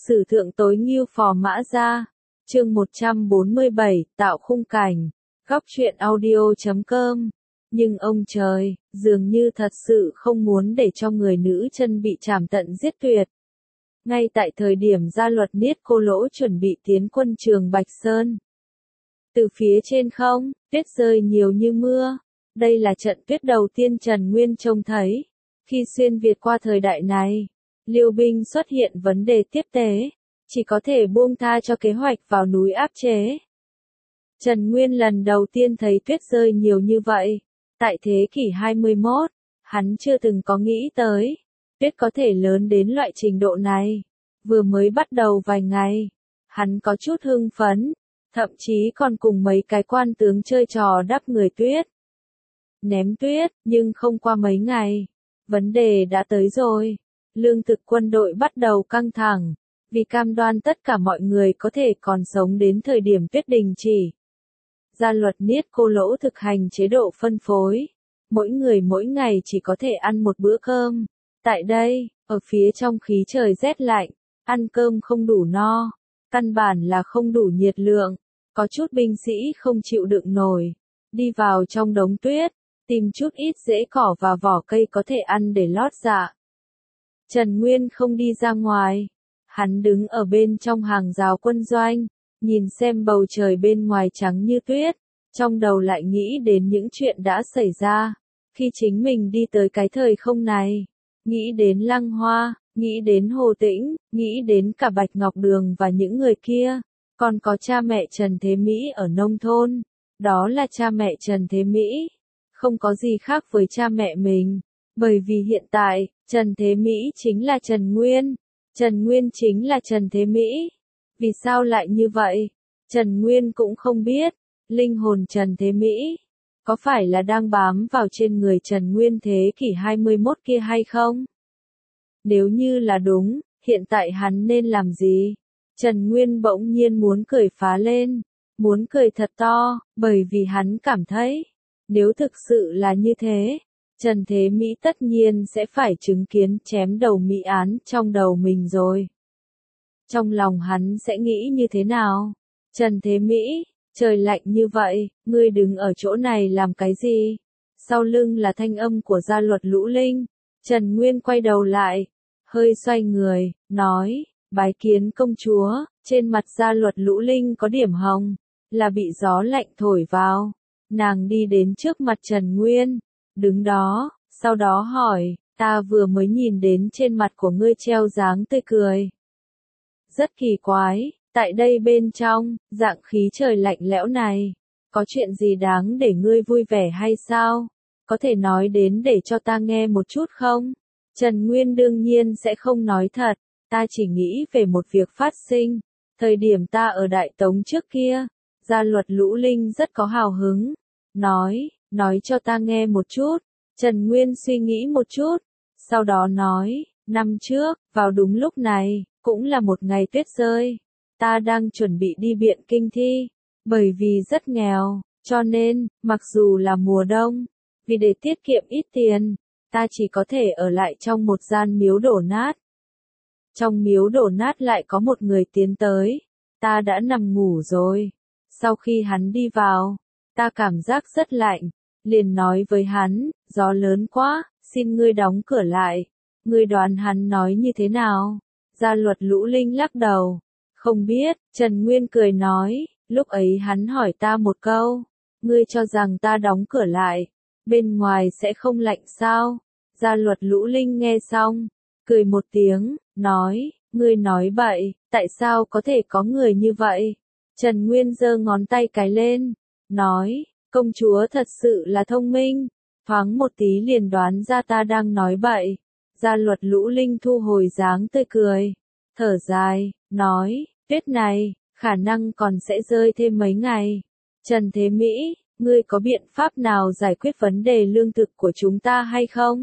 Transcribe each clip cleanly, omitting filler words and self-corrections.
Sử thượng tối ngưu phò mã gia. Chương 147, tạo khung cảnh. Góc truyện audio.com. Nhưng ông trời, dường như thật sự không muốn để cho người nữ chân bị trảm tận giết tuyệt. Ngay tại thời điểm gia luật niết cô lỗ chuẩn bị tiến quân trường Bạch Sơn. Từ phía trên không, tuyết rơi nhiều như mưa. Đây là trận tuyết đầu tiên Trần Nguyên trông thấy. Khi xuyên Việt qua thời đại này, Liêu binh xuất hiện vấn đề tiếp tế, chỉ có thể buông tha cho kế hoạch vào núi áp chế. Trần Nguyên lần đầu tiên thấy tuyết rơi nhiều như vậy. Tại thế kỷ 21, hắn chưa từng có nghĩ tới, tuyết có thể lớn đến loại trình độ này. Vừa mới bắt đầu vài ngày, hắn có chút hưng phấn, thậm chí còn cùng mấy cái quan tướng chơi trò đắp người tuyết. Ném tuyết, nhưng không qua mấy ngày, vấn đề đã tới rồi. Lương thực quân đội bắt đầu căng thẳng, vì cam đoan tất cả mọi người có thể còn sống đến thời điểm tuyết đình chỉ. Gia luật niết cô lỗ thực hành chế độ phân phối, mỗi người mỗi ngày chỉ có thể ăn một bữa cơm. Tại đây, ở phía trong khí trời rét lạnh, ăn cơm không đủ no, căn bản là không đủ nhiệt lượng, có chút binh sĩ không chịu đựng nổi, đi vào trong đống tuyết, tìm chút ít rễ cỏ và vỏ cây có thể ăn để lót dạ. Trần Nguyên không đi ra ngoài, hắn đứng ở bên trong hàng rào quân doanh, nhìn xem bầu trời bên ngoài trắng như tuyết, trong đầu lại nghĩ đến những chuyện đã xảy ra, khi chính mình đi tới cái thời không này, nghĩ đến Lăng Hoa, nghĩ đến Hồ Tĩnh, nghĩ đến cả Bạch Ngọc Đường và những người kia, còn có cha mẹ Trần Thế Mỹ ở nông thôn, đó là cha mẹ Trần Thế Mỹ, không có gì khác với cha mẹ mình, bởi vì hiện tại, Trần Thế Mỹ chính là Trần Nguyên, Trần Nguyên chính là Trần Thế Mỹ. Vì sao lại như vậy? Trần Nguyên cũng không biết, linh hồn Trần Thế Mỹ, có phải là đang bám vào trên người Trần Nguyên thế kỷ 21 kia hay không? Nếu như là đúng, hiện tại hắn nên làm gì? Trần Nguyên bỗng nhiên muốn cười phá lên, muốn cười thật to, bởi vì hắn cảm thấy, nếu thực sự là như thế, Trần Thế Mỹ tất nhiên sẽ phải chứng kiến chém đầu Mỹ án trong đầu mình rồi. Trong lòng hắn sẽ nghĩ như thế nào? Trần Thế Mỹ, trời lạnh như vậy, ngươi đứng ở chỗ này làm cái gì? Sau lưng là thanh âm của gia luật Lũ Linh. Trần Nguyên quay đầu lại, hơi xoay người, nói, bái kiến công chúa. Trên mặt gia luật Lũ Linh có điểm hồng, là bị gió lạnh thổi vào. Nàng đi đến trước mặt Trần Nguyên, đứng đó, sau đó hỏi, ta vừa mới nhìn đến trên mặt của ngươi treo dáng tươi cười. Rất kỳ quái, tại đây bên trong, dạng khí trời lạnh lẽo này, có chuyện gì đáng để ngươi vui vẻ hay sao? Có thể nói đến để cho ta nghe một chút không? Trần Nguyên đương nhiên sẽ không nói thật, ta chỉ nghĩ về một việc phát sinh, thời điểm ta ở Đại Tống trước kia, gia luật Lũ Linh rất có hào hứng, nói cho ta nghe một chút. Trần Nguyên suy nghĩ một chút, sau đó nói, năm trước, vào đúng lúc này, cũng là một ngày tuyết rơi, ta đang chuẩn bị đi Biện Kinh thi, bởi vì rất nghèo, cho nên, mặc dù là mùa đông, vì để tiết kiệm ít tiền, ta chỉ có thể ở lại trong một gian miếu đổ nát. Trong miếu đổ nát lại có một người tiến tới, ta đã nằm ngủ rồi, sau khi hắn đi vào, ta cảm giác rất lạnh, liền nói với hắn, gió lớn quá, xin ngươi đóng cửa lại. Ngươi đoán hắn nói như thế nào? Gia luật Lũ Linh lắc đầu. Không biết, Trần Nguyên cười nói, lúc ấy hắn hỏi ta một câu. Ngươi cho rằng ta đóng cửa lại, bên ngoài sẽ không lạnh sao? Gia luật Lũ Linh nghe xong, cười một tiếng, nói, ngươi nói bậy, tại sao có thể có người như vậy? Trần Nguyên giơ ngón tay cái lên, nói, công chúa thật sự là thông minh, thoáng một tí liền đoán ra ta đang nói bậy. Gia luật Lũ Linh thu hồi dáng tươi cười, thở dài, nói, tuyết này, khả năng còn sẽ rơi thêm mấy ngày. Trần Thế Mỹ, ngươi có biện pháp nào giải quyết vấn đề lương thực của chúng ta hay không?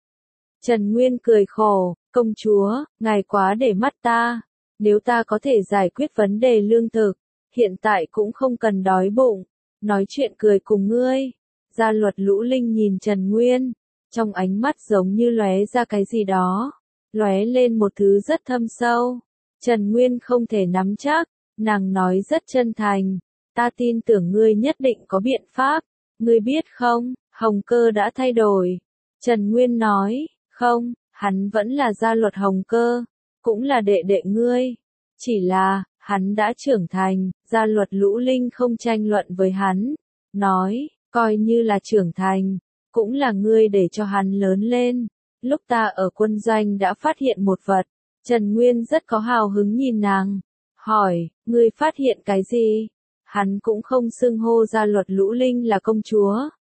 Trần Nguyên cười khổ, công chúa, ngài quá để mắt ta, nếu ta có thể giải quyết vấn đề lương thực, hiện tại cũng không cần đói bụng, nói chuyện cười cùng ngươi. Gia luật Lũ Linh nhìn Trần Nguyên, trong ánh mắt giống như lóe ra cái gì đó, lóe lên một thứ rất thâm sâu. Trần Nguyên không thể nắm chắc, nàng nói rất chân thành, ta tin tưởng ngươi nhất định có biện pháp, ngươi biết không, Hồng Cơ đã thay đổi. Trần Nguyên nói, không, hắn vẫn là gia luật Hồng Cơ, cũng là đệ đệ ngươi, chỉ là, hắn đã trưởng thành, gia luật Lũ Linh không tranh luận với hắn, nói, coi như là trưởng thành, cũng là ngươi để cho hắn lớn lên. Lúc ta ở quân doanh đã phát hiện một vật, Trần Nguyên rất có hào hứng nhìn nàng, hỏi, ngươi phát hiện cái gì? Hắn cũng không xưng hô gia luật Lũ Linh là công chúa,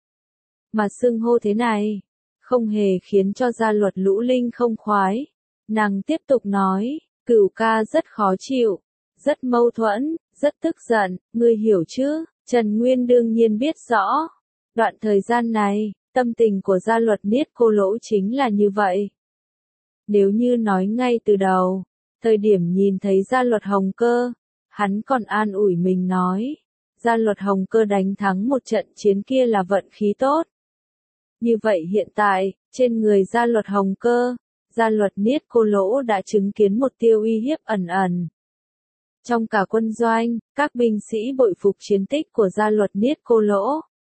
mà xưng hô thế này, không hề khiến cho gia luật Lũ Linh không khoái. Nàng tiếp tục nói, Cửu ca rất khó chịu, rất mâu thuẫn, rất tức giận, ngươi hiểu chứ? Trần Nguyên đương nhiên biết rõ. Đoạn thời gian này, tâm tình của gia luật Niết Cô Lỗ chính là như vậy. Nếu như nói ngay từ đầu, thời điểm nhìn thấy gia luật Hồng Cơ, hắn còn an ủi mình nói, gia luật Hồng Cơ đánh thắng một trận chiến kia là vận khí tốt. Như vậy hiện tại, trên người gia luật Hồng Cơ, gia luật Niết Cô Lỗ đã chứng kiến một tia uy hiếp ẩn ẩn. Trong cả quân doanh, các binh sĩ bội phục chiến tích của gia luật Niết Cô Lỗ,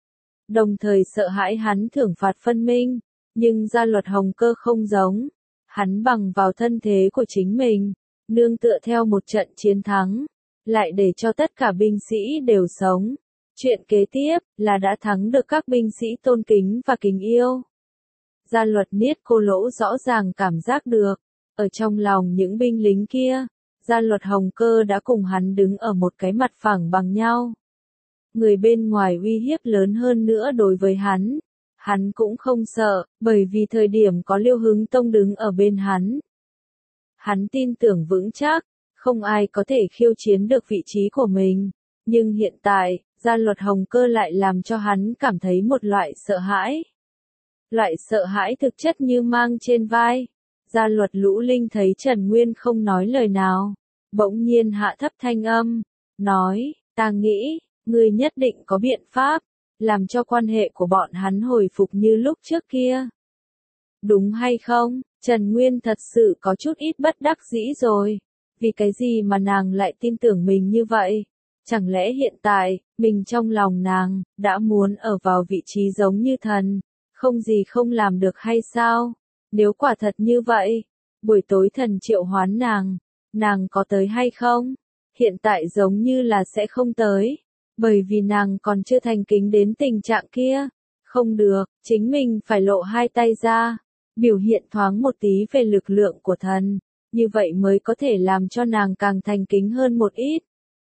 đồng thời sợ hãi hắn thưởng phạt phân minh, nhưng gia luật Hồng Cơ không giống, hắn bằng vào thân thế của chính mình, nương tựa theo một trận chiến thắng, lại để cho tất cả binh sĩ đều sống. Chuyện kế tiếp là đã thắng được các binh sĩ tôn kính và kính yêu. Gia luật Niết Cô Lỗ rõ ràng cảm giác được, ở trong lòng những binh lính kia, gia luật Hồng Cơ đã cùng hắn đứng ở một cái mặt phẳng bằng nhau. Người bên ngoài uy hiếp lớn hơn nữa đối với hắn cũng không sợ, bởi vì thời điểm có Liêu Hứng Tông đứng ở bên hắn. Hắn tin tưởng vững chắc, không ai có thể khiêu chiến được vị trí của mình, nhưng hiện tại, gia luật Hồng Cơ lại làm cho hắn cảm thấy một loại sợ hãi. Loại sợ hãi thực chất như mang trên vai. Gia luật Lũ Linh thấy Trần Nguyên không nói lời nào, bỗng nhiên hạ thấp thanh âm, nói, ta nghĩ, ngươi nhất định có biện pháp, làm cho quan hệ của bọn hắn hồi phục như lúc trước kia. Đúng hay không? Trần Nguyên thật sự có chút ít bất đắc dĩ rồi. Vì cái gì mà nàng lại tin tưởng mình như vậy? Chẳng lẽ hiện tại, mình trong lòng nàng, đã muốn ở vào vị trí giống như thần, không gì không làm được hay sao? Nếu quả thật như vậy, buổi tối thần triệu hoán nàng có tới hay không? Hiện tại giống như là sẽ không tới, bởi vì nàng còn chưa thành kính đến tình trạng kia. Không được, chính mình phải lộ hai tay ra, biểu hiện thoáng một tí về lực lượng của thần, như vậy mới có thể làm cho nàng càng thành kính hơn một ít.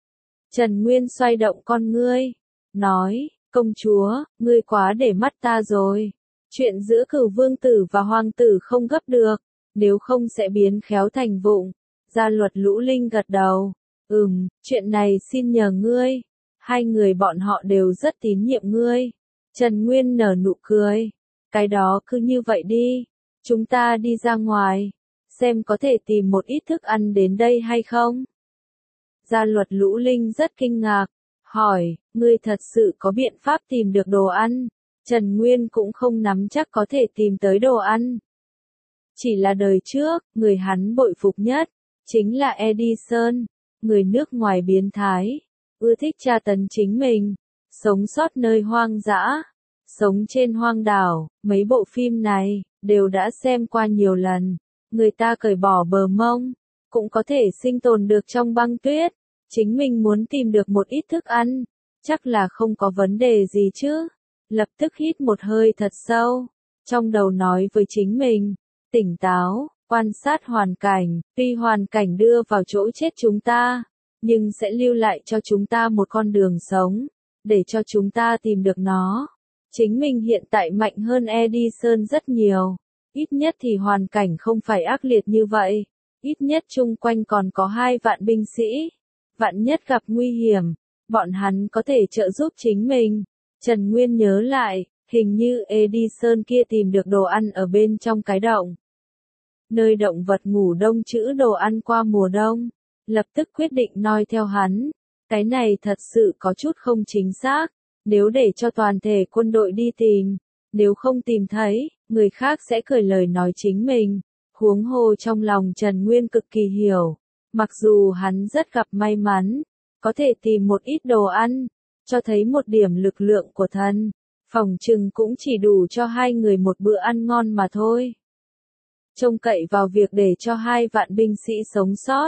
Trần Nguyên xoay động con ngươi, nói, công chúa, ngươi quá để mắt ta rồi. Chuyện giữa Cửu vương tử và hoàng tử không gấp được, nếu không sẽ biến khéo thành vụng. Gia luật Lũ Linh gật đầu, chuyện này xin nhờ ngươi. Hai người bọn họ đều rất tín nhiệm ngươi. Trần Nguyên nở nụ cười, cái đó cứ như vậy đi, chúng ta đi ra ngoài, xem có thể tìm một ít thức ăn đến đây hay không. Gia luật Lũ Linh rất kinh ngạc, hỏi, ngươi thật sự có biện pháp tìm được đồ ăn? Trần Nguyên cũng không nắm chắc có thể tìm tới đồ ăn. Chỉ là đời trước, người hắn bội phục nhất, chính là Edison, người nước ngoài biến thái, ưa thích tra tấn chính mình, sống sót nơi hoang dã, sống trên hoang đảo, mấy bộ phim này, đều đã xem qua nhiều lần. Người ta cởi bỏ bờ mông, cũng có thể sinh tồn được trong băng tuyết. Chính mình muốn tìm được một ít thức ăn, chắc là không có vấn đề gì chứ. Lập tức hít một hơi thật sâu, trong đầu nói với chính mình, tỉnh táo, quan sát hoàn cảnh, tuy hoàn cảnh đưa vào chỗ chết chúng ta, nhưng sẽ lưu lại cho chúng ta một con đường sống, để cho chúng ta tìm được nó. Chính mình hiện tại mạnh hơn Edison rất nhiều, ít nhất thì hoàn cảnh không phải ác liệt như vậy, ít nhất chung quanh còn có 2 vạn binh sĩ, vạn nhất gặp nguy hiểm, bọn hắn có thể trợ giúp chính mình. Trần Nguyên nhớ lại, hình như Edison kia tìm được đồ ăn ở bên trong cái động. Nơi động vật ngủ đông trữ đồ ăn qua mùa đông, lập tức quyết định noi theo hắn. Cái này thật sự có chút không chính xác, nếu để cho toàn thể quân đội đi tìm, nếu không tìm thấy, người khác sẽ cười lời nói chính mình. Huống hồ trong lòng Trần Nguyên cực kỳ hiểu, Mặc dù hắn rất gặp may mắn, có thể tìm một ít đồ ăn, cho thấy một điểm lực lượng của thần, phỏng chừng cũng chỉ đủ cho hai người một bữa ăn ngon mà thôi. Trông cậy vào việc để cho 2 vạn binh sĩ sống sót.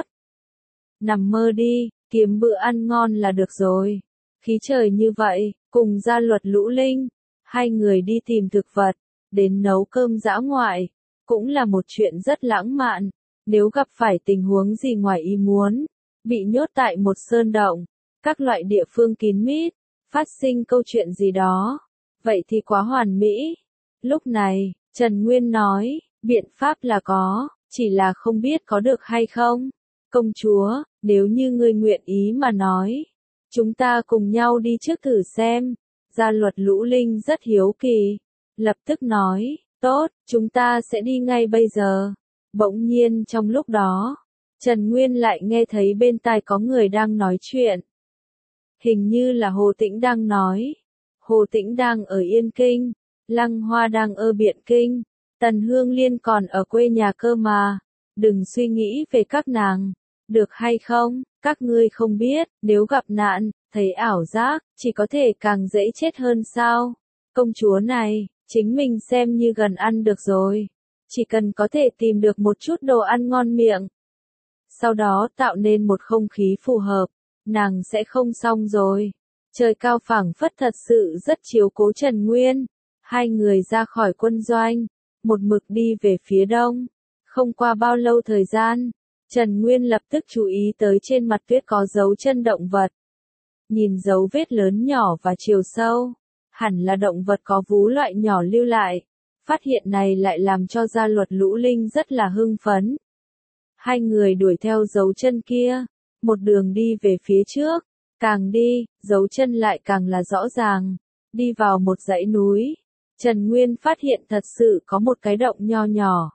Nằm mơ đi, kiếm bữa ăn ngon là được rồi. Khí trời như vậy, cùng gia luật Lũ Linh, hai người đi tìm thực vật, đến nấu cơm dã ngoại, cũng là một chuyện rất lãng mạn. Nếu gặp phải tình huống gì ngoài ý muốn, bị nhốt tại một sơn động, các loại địa phương kín mít, phát sinh câu chuyện gì đó, vậy thì quá hoàn mỹ. Lúc này, Trần Nguyên nói, biện pháp là có, chỉ là không biết có được hay không. Công chúa, nếu như ngươi nguyện ý mà nói, chúng ta cùng nhau đi trước thử xem. Gia luật Lũ Linh rất hiếu kỳ, lập tức nói, tốt, chúng ta sẽ đi ngay bây giờ. Bỗng nhiên trong lúc đó, Trần Nguyên lại nghe thấy bên tai có người đang nói chuyện. Hình như là Hồ Tĩnh đang nói. Hồ Tĩnh đang ở Yên Kinh, Lăng Hoa đang ở Biện Kinh, Tần Hương Liên còn ở quê nhà cơ mà. Đừng suy nghĩ về các nàng, được hay không, các ngươi không biết, nếu gặp nạn, thấy ảo giác, chỉ có thể càng dễ chết hơn sao. Công chúa này, chính mình xem như gần ăn được rồi. Chỉ cần có thể tìm được một chút đồ ăn ngon miệng, sau đó tạo nên một không khí phù hợp, nàng sẽ không xong rồi. Trời cao phảng phất thật sự rất chiếu cố Trần Nguyên. Hai người ra khỏi quân doanh, một mực đi về phía đông. Không qua bao lâu thời gian, Trần Nguyên lập tức chú ý tới trên mặt tuyết có dấu chân động vật. Nhìn dấu vết lớn nhỏ và chiều sâu, hẳn là động vật có vú loại nhỏ lưu lại. Phát hiện này lại làm cho gia luật Lũ Linh rất là hưng phấn. Hai người đuổi theo dấu chân kia, một đường đi về phía trước, càng đi, dấu chân lại càng là rõ ràng. Đi vào một dãy núi, Trần Nguyên phát hiện thật sự có một cái động nho nhỏ.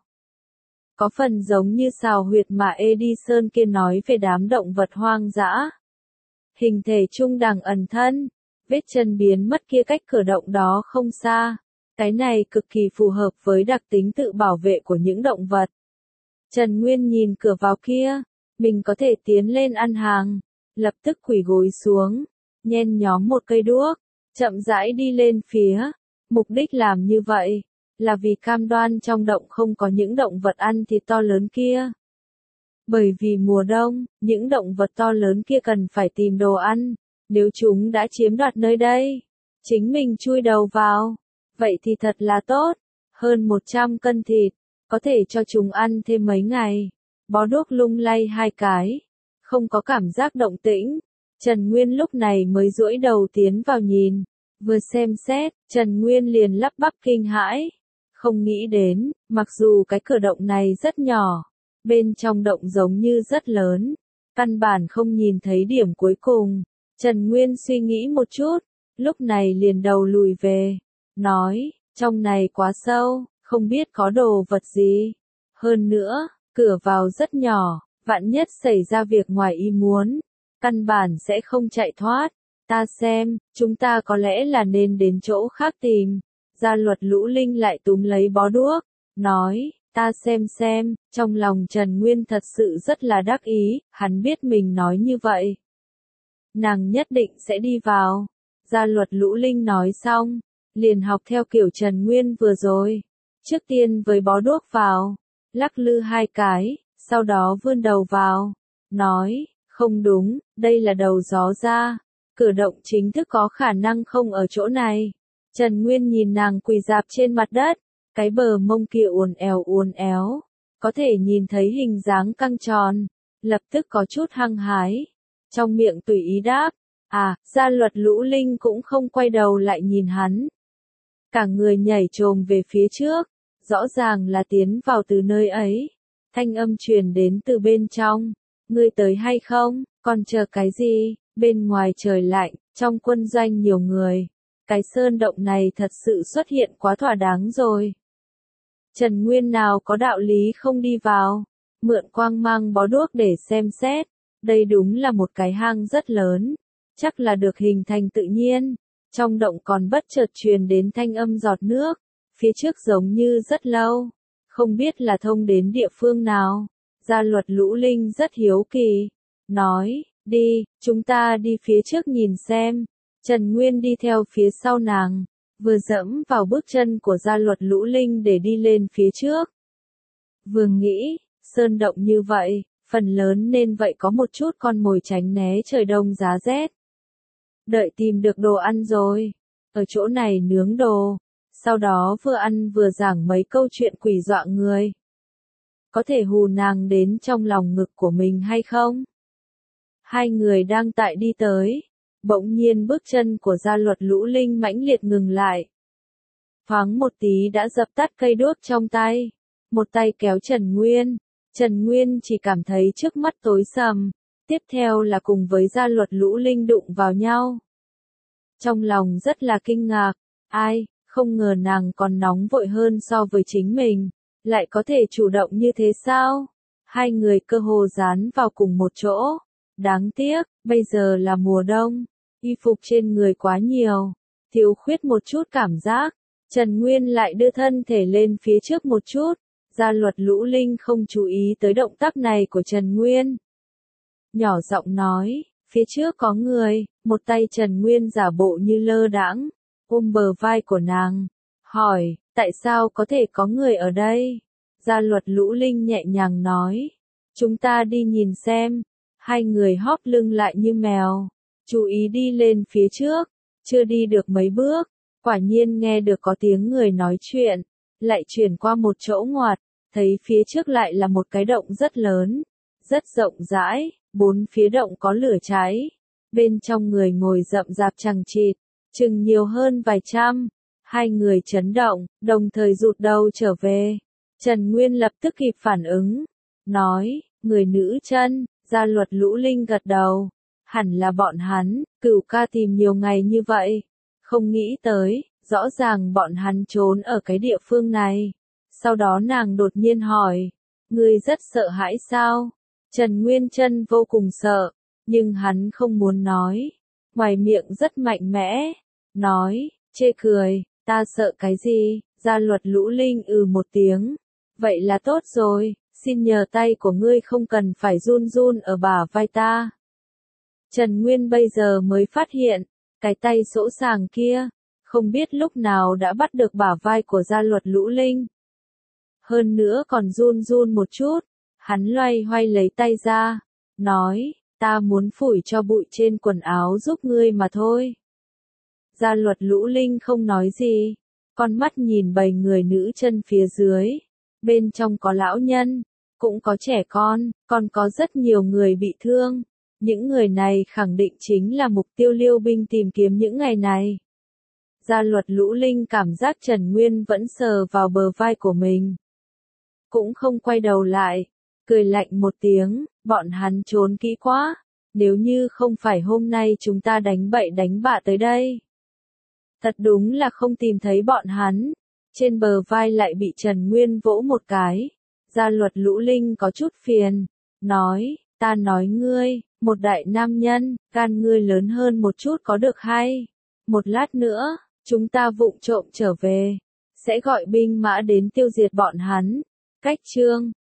Có phần giống như sào huyệt mà Edison kia nói về đám động vật hoang dã. Hình thể trung đẳng ẩn thân, vết chân biến mất kia cách cửa động đó không xa. Cái này cực kỳ phù hợp với đặc tính tự bảo vệ của những động vật. Trần Nguyên nhìn cửa vào kia, mình có thể tiến lên ăn hàng, lập tức quỳ gối xuống, nhen nhóm một cây đuốc, chậm rãi đi lên phía. Mục đích làm như vậy, là vì cam đoan trong động không có những động vật ăn thịt to lớn kia. Bởi vì mùa đông, những động vật to lớn kia cần phải tìm đồ ăn, nếu chúng đã chiếm đoạt nơi đây, chính mình chui đầu vào, vậy thì thật là tốt. Hơn 100 cân thịt, có thể cho chúng ăn thêm mấy ngày. Bó đuốc lung lay 2 cái, không có cảm giác động tĩnh. Trần Nguyên lúc này mới duỗi đầu tiến vào nhìn, vừa xem xét, Trần Nguyên liền lắp bắp kinh hãi. Không nghĩ đến, mặc dù cái cửa động này rất nhỏ, bên trong động giống như rất lớn, căn bản không nhìn thấy điểm cuối cùng. Trần Nguyên suy nghĩ một chút, lúc này liền đầu lùi về, nói, trong này quá sâu, không biết có đồ vật gì. Hơn nữa, cửa vào rất nhỏ, vạn nhất xảy ra việc ngoài ý muốn, căn bản sẽ không chạy thoát. Ta xem, chúng ta có lẽ là nên đến chỗ khác tìm. Gia luật Lũ Linh lại túm lấy bó đuốc, nói, ta xem, trong lòng Trần Nguyên thật sự rất là đắc ý, hắn biết mình nói như vậy. Nàng nhất định sẽ đi vào. Gia luật Lũ Linh nói xong, liền học theo kiểu Trần Nguyên vừa rồi. Trước tiên với bó đuốc vào, lắc lư 2 cái, sau đó vươn đầu vào, nói, không đúng, đây là đầu gió ra. Cửa động chính thức có khả năng không ở chỗ này. Trần Nguyên nhìn nàng quỳ rạp trên mặt đất, cái bờ mông kia uốn éo, có thể nhìn thấy hình dáng căng tròn, lập tức có chút hăng hái. Trong miệng tùy ý đáp, gia luật Lũ Linh cũng không quay đầu lại nhìn hắn. Cả người nhảy chồm về phía trước, rõ ràng là tiến vào từ nơi ấy. Thanh âm truyền đến từ bên trong, ngươi tới hay không, còn chờ cái gì, bên ngoài trời lạnh, trong quân doanh nhiều người. Cái sơn động này thật sự xuất hiện quá thỏa đáng rồi. Trần Nguyên nào có đạo lý không đi vào, mượn quang mang bó đuốc để xem xét. Đây đúng là một cái hang rất lớn, chắc là được hình thành tự nhiên. Trong động còn bất chợt truyền đến thanh âm giọt nước, phía trước giống như rất lâu, không biết là thông đến địa phương nào. Gia Luật Lũ Linh rất hiếu kỳ, nói, đi, chúng ta đi phía trước nhìn xem. Trần Nguyên đi theo phía sau nàng, vừa dẫm vào bước chân của Gia Luật Lũ Linh để đi lên phía trước. Vừa nghĩ, sơn động như vậy, phần lớn nên vậy có một chút con mồi tránh né trời đông giá rét. Đợi tìm được đồ ăn rồi, ở chỗ này nướng đồ, sau đó vừa ăn vừa giảng mấy câu chuyện quỷ dọa người. Có thể hù nàng đến trong lòng ngực của mình hay không? Hai người đang tại đi tới, bỗng nhiên bước chân của Gia Luật Lũ Linh mãnh liệt ngừng lại. Thoáng một tí đã dập tắt cây đuốc trong tay, một tay kéo Trần Nguyên. Trần Nguyên chỉ cảm thấy trước mắt tối sầm, tiếp theo là cùng với Gia Luật Lũ Linh đụng vào nhau. Trong lòng rất là kinh ngạc, ai, không ngờ nàng còn nóng vội hơn so với chính mình, lại có thể chủ động như thế sao? Hai người cơ hồ dán vào cùng một chỗ. Đáng tiếc, bây giờ là mùa đông, y phục trên người quá nhiều, thiếu khuyết một chút cảm giác. Trần Nguyên lại đưa thân thể lên phía trước một chút. Gia Luật Lũ Linh không chú ý tới động tác này của Trần Nguyên. Nhỏ giọng nói, phía trước có người, một tay Trần Nguyên giả bộ như lơ đãng, ôm bờ vai của nàng, hỏi, tại sao có thể có người ở đây? Gia Luật Lũ Linh nhẹ nhàng nói, chúng ta đi nhìn xem. Hai người hóp lưng lại như mèo, chú ý đi lên phía trước, chưa đi được mấy bước, quả nhiên nghe được có tiếng người nói chuyện, lại chuyển qua một chỗ ngoặt, thấy phía trước lại là một cái động rất lớn, rất rộng rãi, bốn phía động có lửa cháy, bên trong người ngồi rậm rạp chằng chịt, chừng nhiều hơn vài trăm. Hai người chấn động, đồng thời rụt đầu trở về. Trần Nguyên lập tức kịp phản ứng, nói, người nữ chân. Gia Luật Lũ Linh gật đầu, hẳn là bọn hắn, Cửu ca tìm nhiều ngày như vậy, không nghĩ tới, rõ ràng bọn hắn trốn ở cái địa phương này. Sau đó nàng đột nhiên hỏi, ngươi rất sợ hãi sao? Trần Nguyên Chân vô cùng sợ, nhưng hắn không muốn nói, ngoài miệng rất mạnh mẽ, nói, chê cười, ta sợ cái gì? Gia Luật Lũ Linh một tiếng, vậy là tốt rồi. Xin nhờ tay của ngươi không cần phải run run ở bả vai ta. Trần Nguyên bây giờ mới phát hiện, cái tay sỗ sàng kia, không biết lúc nào đã bắt được bả vai của Gia Luật Lũ Linh. Hơn nữa còn run run một chút, hắn loay hoay lấy tay ra, nói, ta muốn phủi cho bụi trên quần áo giúp ngươi mà thôi. Gia Luật Lũ Linh không nói gì, con mắt nhìn bầy người nữ chân phía dưới, bên trong có lão nhân, cũng có trẻ con, còn có rất nhiều người bị thương. Những người này khẳng định chính là mục tiêu Liêu binh tìm kiếm những ngày này. Gia Luật Lũ Linh cảm giác Trần Nguyên vẫn sờ vào bờ vai của mình. Cũng không quay đầu lại, cười lạnh một tiếng, bọn hắn trốn kỹ quá, nếu như không phải hôm nay chúng ta đánh bậy đánh bạ tới đây. Thật đúng là không tìm thấy bọn hắn, trên bờ vai lại bị Trần Nguyên vỗ một cái. Gia Luật Lũ Linh có chút phiền, nói, ta nói ngươi, một đại nam nhân, gan ngươi lớn hơn một chút có được hay? Một lát nữa, chúng ta vụng trộm trở về, sẽ gọi binh mã đến tiêu diệt bọn hắn. Cách chương